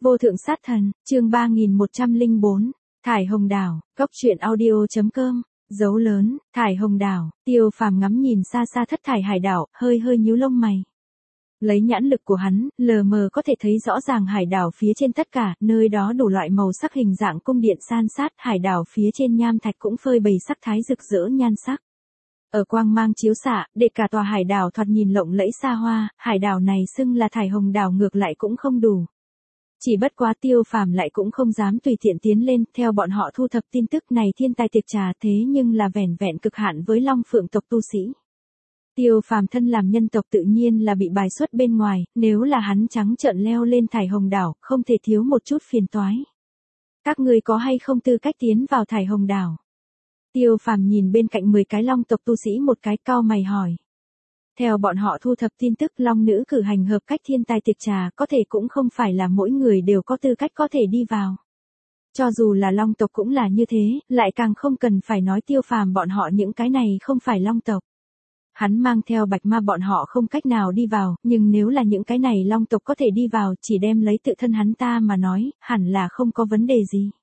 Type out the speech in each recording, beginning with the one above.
Vô thượng sát thần, chương 3104, Thải Hồng Đảo, Cốc truyện audio.com, dấu lớn, Thải Hồng Đảo, Tiêu Phàm ngắm nhìn xa xa thất thải hải đảo, hơi hơi nhíu lông mày. Lấy nhãn lực của hắn, lờ mờ có thể thấy rõ ràng hải đảo phía trên tất cả, nơi đó đủ loại màu sắc hình dạng cung điện san sát, hải đảo phía trên nham thạch cũng phơi bày sắc thái rực rỡ nhan sắc. Ở quang mang chiếu xạ, để cả tòa hải đảo thoạt nhìn lộng lẫy xa hoa, hải đảo này xưng là Thải Hồng Đảo ngược lại cũng không đủ. Chỉ bất quá Tiêu Phàm lại cũng không dám tùy tiện tiến lên, theo bọn họ thu thập tin tức này thiên tai tiệc trà thế nhưng là vẻn vẹn cực hạn với Long Phượng tộc tu sĩ. Tiêu Phàm thân làm nhân tộc tự nhiên là bị bài xuất bên ngoài, nếu là hắn trắng trợn leo lên Thải Hồng Đảo, không thể thiếu một chút phiền toái. Các ngươi có hay không tư cách tiến vào Thải Hồng Đảo? Tiêu Phàm nhìn bên cạnh 10 cái Long tộc tu sĩ một cái cau mày hỏi. Theo bọn họ thu thập tin tức Long nữ cử hành hợp cách thiên tai tiệc trà có thể cũng không phải là mỗi người đều có tư cách có thể đi vào. Cho dù là Long tộc cũng là như thế, lại càng không cần phải nói Tiêu Phàm bọn họ những cái này không phải Long tộc. Hắn mang theo Bạch Ma bọn họ không cách nào đi vào, nhưng nếu là những cái này Long tộc có thể đi vào chỉ đem lấy tự thân hắn ta mà nói, hẳn là không có vấn đề gì.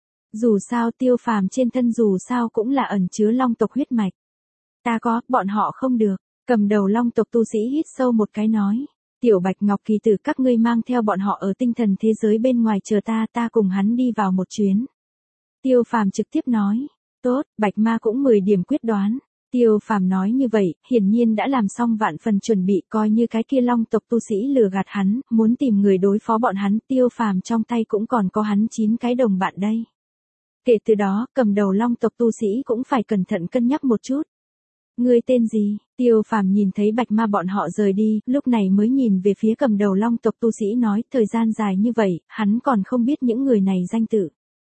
Dù sao Tiêu Phàm trên thân dù sao cũng là ẩn chứa Long tộc huyết mạch. Ta có, bọn họ không được. Cầm đầu Long tộc tu sĩ hít sâu một cái nói. Tiểu Bạch Ngọc Kỳ Tử các ngươi mang theo bọn họ ở tinh thần thế giới bên ngoài chờ ta cùng hắn đi vào một chuyến. Tiêu Phàm trực tiếp nói. Tốt, Bạch Ma cũng 10 điểm quyết đoán. Tiêu Phàm nói như vậy, hiển nhiên đã làm xong vạn phần chuẩn bị coi như cái kia Long tộc tu sĩ lừa gạt hắn, muốn tìm người đối phó bọn hắn. Tiêu Phàm trong tay cũng còn có hắn 9 cái đồng bạn đây. Kể từ đó, cầm đầu Long tộc tu sĩ cũng phải cẩn thận cân nhắc một chút. Ngươi tên gì? Tiêu Phàm nhìn thấy Bạch Ma bọn họ rời đi, lúc này mới nhìn về phía cầm đầu Long tộc tu sĩ nói, thời gian dài như vậy, hắn còn không biết những người này danh tự.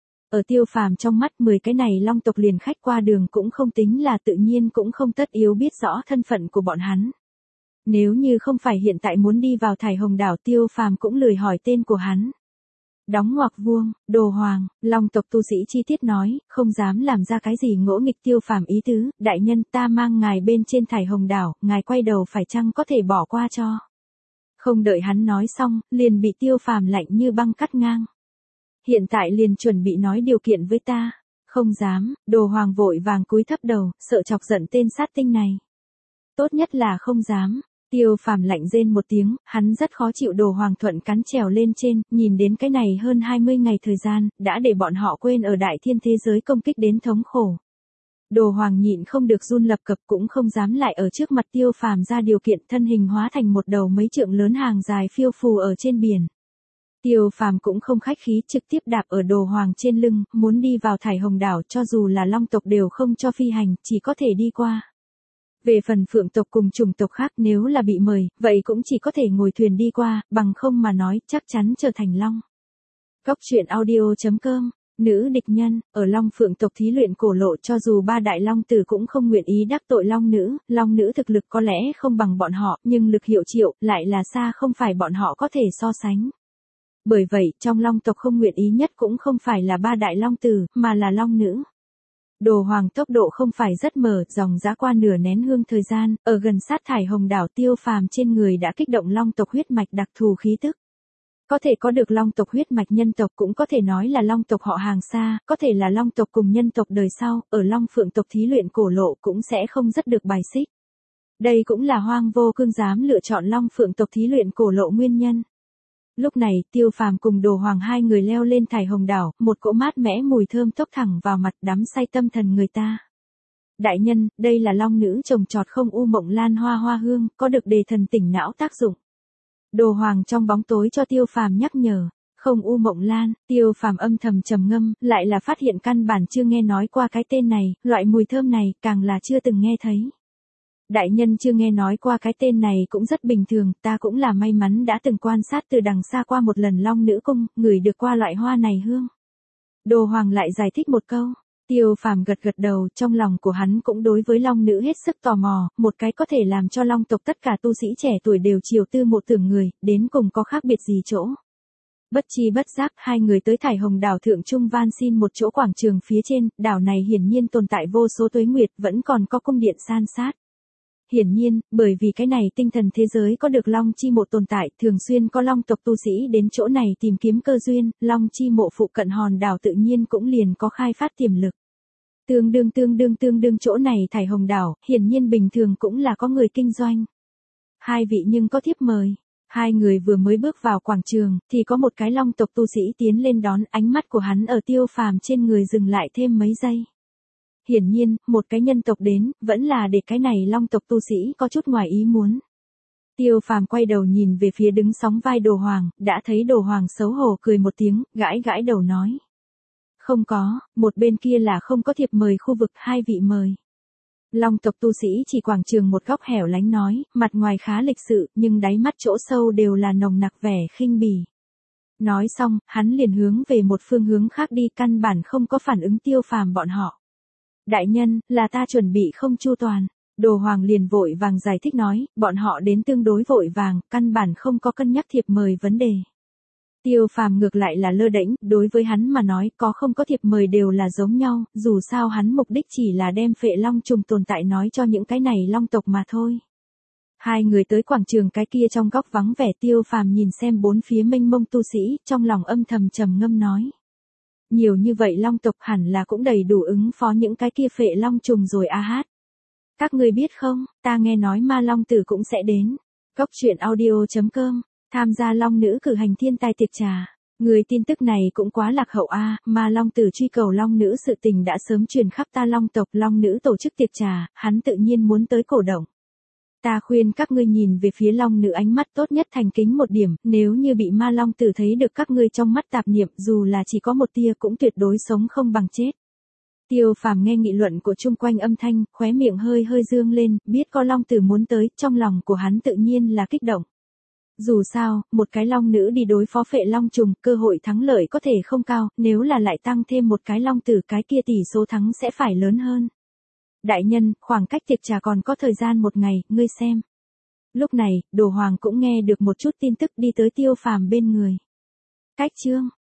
Ở Tiêu Phàm trong mắt 10 cái này Long tộc liền khách qua đường cũng không tính là tự nhiên cũng không tất yếu biết rõ thân phận của bọn hắn. Nếu như không phải hiện tại muốn đi vào Thải Hồng Đảo Tiêu Phàm cũng lười hỏi tên của hắn. Đóng ngoặc vuông, Đồ Hoàng, Long tộc tu sĩ chi tiết nói, không dám làm ra cái gì ngỗ nghịch. Tiêu Phàm ý tứ, đại nhân ta mang ngài bên trên Thải Hồng Đảo, ngài quay đầu phải chăng có thể bỏ qua cho. Không đợi hắn nói xong, liền bị Tiêu Phàm lạnh như băng cắt ngang. Hiện tại liền chuẩn bị nói điều kiện với ta. Không dám, Đồ Hoàng vội vàng cúi thấp đầu, sợ chọc giận tên sát tinh này. Tốt nhất là không dám. Tiêu Phàm lạnh rên một tiếng, hắn rất khó chịu. Đồ Hoàng thuận cắn trèo lên trên, nhìn đến cái này hơn 20 ngày thời gian, đã để bọn họ quên ở đại thiên thế giới công kích đến thống khổ. Đồ Hoàng nhịn không được run lập cập cũng không dám lại ở trước mặt Tiêu Phàm ra điều kiện, thân hình hóa thành một đầu mấy trượng lớn hàng dài phiêu phù ở trên biển. Tiêu Phàm cũng không khách khí trực tiếp đạp ở Đồ Hoàng trên lưng, muốn đi vào Thải Hồng Đảo cho dù là Long tộc đều không cho phi hành, chỉ có thể đi qua. Về phần Phượng tộc cùng chủng tộc khác nếu là bị mời, vậy cũng chỉ có thể ngồi thuyền đi qua, bằng không mà nói chắc chắn trở thành Long. Cốc truyện audio.com, nữ địch nhân, ở Long Phượng tộc thí luyện cổ lộ cho dù 3 đại Long tử cũng không nguyện ý đắc tội Long nữ thực lực có lẽ không bằng bọn họ, nhưng lực hiệu triệu lại là xa không phải bọn họ có thể so sánh. Bởi vậy, trong Long tộc không nguyện ý nhất cũng không phải là 3 đại Long tử, mà là Long nữ. Đồ Hoàng tốc độ không phải rất mở, dòng dã qua nửa nén hương thời gian, ở gần sát Thải Hồng Đảo Tiêu Phàm trên người đã kích động Long tộc huyết mạch đặc thù khí tức. Có thể có được Long tộc huyết mạch nhân tộc cũng có thể nói là Long tộc họ hàng xa, có thể là Long tộc cùng nhân tộc đời sau, ở Long Phượng tộc thí luyện cổ lộ cũng sẽ không rất được bài xích. Đây cũng là Hoang Vô Cương dám lựa chọn Long Phượng tộc thí luyện cổ lộ nguyên nhân. Lúc này, Tiêu Phàm cùng Đồ Hoàng hai người leo lên Thải Hồng Đảo, một cỗ mát mẽ mùi thơm tốc thẳng vào mặt đắm say tâm thần người ta. Đại nhân, đây là Long nữ trồng trọt không u mộng lan hoa hương, có được đề thần tỉnh não tác dụng. Đồ Hoàng trong bóng tối cho Tiêu Phàm nhắc nhở. Không u mộng lan, Tiêu Phàm âm thầm trầm ngâm, lại là phát hiện căn bản chưa nghe nói qua cái tên này, loại mùi thơm này càng là chưa từng nghe thấy. Đại nhân chưa nghe nói qua cái tên này cũng rất bình thường, ta cũng là may mắn đã từng quan sát từ đằng xa qua một lần Long nữ cung, ngửi được qua loại hoa này hương. Đồ Hoàng lại giải thích một câu. Tiêu Phàm gật đầu, trong lòng của hắn cũng đối với Long nữ hết sức tò mò, một cái có thể làm cho Long tộc tất cả tu sĩ trẻ tuổi đều chiều tư mộ tưởng người, đến cùng có khác biệt gì chỗ. Bất chi bất giác, hai người tới Thải Hồng Đảo thượng trung van xin một chỗ quảng trường phía trên, đảo này hiển nhiên tồn tại vô số tuế nguyệt, vẫn còn có cung điện san sát. Hiển nhiên, bởi vì cái này tinh thần thế giới có được Long Chi Mộ tồn tại, thường xuyên có Long tộc tu sĩ đến chỗ này tìm kiếm cơ duyên, Long Chi Mộ phụ cận hòn đảo tự nhiên cũng liền có khai phát tiềm lực. Tương đương chỗ này thải hồng đảo, hiển nhiên bình thường cũng là có người kinh doanh. Hai vị nhưng có thiếp mời. Hai người vừa mới bước vào quảng trường, thì có một cái Long tộc tu sĩ tiến lên đón, ánh mắt của hắn ở Tiêu Phàm trên người dừng lại thêm mấy giây. Hiển nhiên, một cái nhân tộc đến, vẫn là để cái này Long tộc tu sĩ có chút ngoài ý muốn. Tiêu Phàm quay đầu nhìn về phía đứng sóng vai Đồ Hoàng, đã thấy Đồ Hoàng xấu hổ cười một tiếng, gãi gãi đầu nói. Không có, một bên kia là không có thiệp mời khu vực, hai vị mời. Long tộc tu sĩ chỉ quảng trường một góc hẻo lánh nói, mặt ngoài khá lịch sự, nhưng đáy mắt chỗ sâu đều là nồng nặc vẻ khinh bỉ. Nói xong, hắn liền hướng về một phương hướng khác đi, căn bản không có phản ứng Tiêu Phàm bọn họ. Đại nhân, là ta chuẩn bị không chu toàn. Đồ Hoàng liền vội vàng giải thích nói, bọn họ đến tương đối vội vàng, căn bản không có cân nhắc thiệp mời vấn đề. Tiêu Phàm ngược lại là lơ đễnh, đối với hắn mà nói có không có thiệp mời đều là giống nhau, dù sao hắn mục đích chỉ là đem phệ long trùng tồn tại nói cho những cái này long tộc mà thôi. Hai người tới quảng trường cái kia trong góc vắng vẻ, Tiêu Phàm nhìn xem bốn phía mênh mông tu sĩ, trong lòng âm thầm trầm ngâm nói. Nhiều như vậy long tộc hẳn là cũng đầy đủ ứng phó những cái kia phệ long trùng rồi a hát. Các ngươi biết không, ta nghe nói ma long tử cũng sẽ đến. Cốc truyện audio.com, tham gia long nữ cử hành thiên tai tiệc trà. Người tin tức này cũng quá lạc hậu a, ma long tử truy cầu long nữ sự tình đã sớm truyền khắp ta long tộc, long nữ tổ chức tiệc trà, hắn tự nhiên muốn tới cổ động. Ta khuyên các ngươi nhìn về phía long nữ ánh mắt tốt nhất thành kính một điểm, nếu như bị ma long tử thấy được các ngươi trong mắt tạp niệm, dù là chỉ có một tia cũng tuyệt đối sống không bằng chết. Tiêu Phàm nghe nghị luận của chung quanh âm thanh, khóe miệng hơi hơi dương lên, biết có long tử muốn tới, trong lòng của hắn tự nhiên là kích động. Dù sao, một cái long nữ đi đối phó phệ long trùng, cơ hội thắng lợi có thể không cao, nếu là lại tăng thêm một cái long tử, cái kia tỷ số thắng sẽ phải lớn hơn. Đại nhân, khoảng cách tiệc trà còn có thời gian một ngày, ngươi xem. Lúc này, Đồ Hoàng cũng nghe được một chút tin tức, đi tới Tiêu Phàm bên người. Cách chương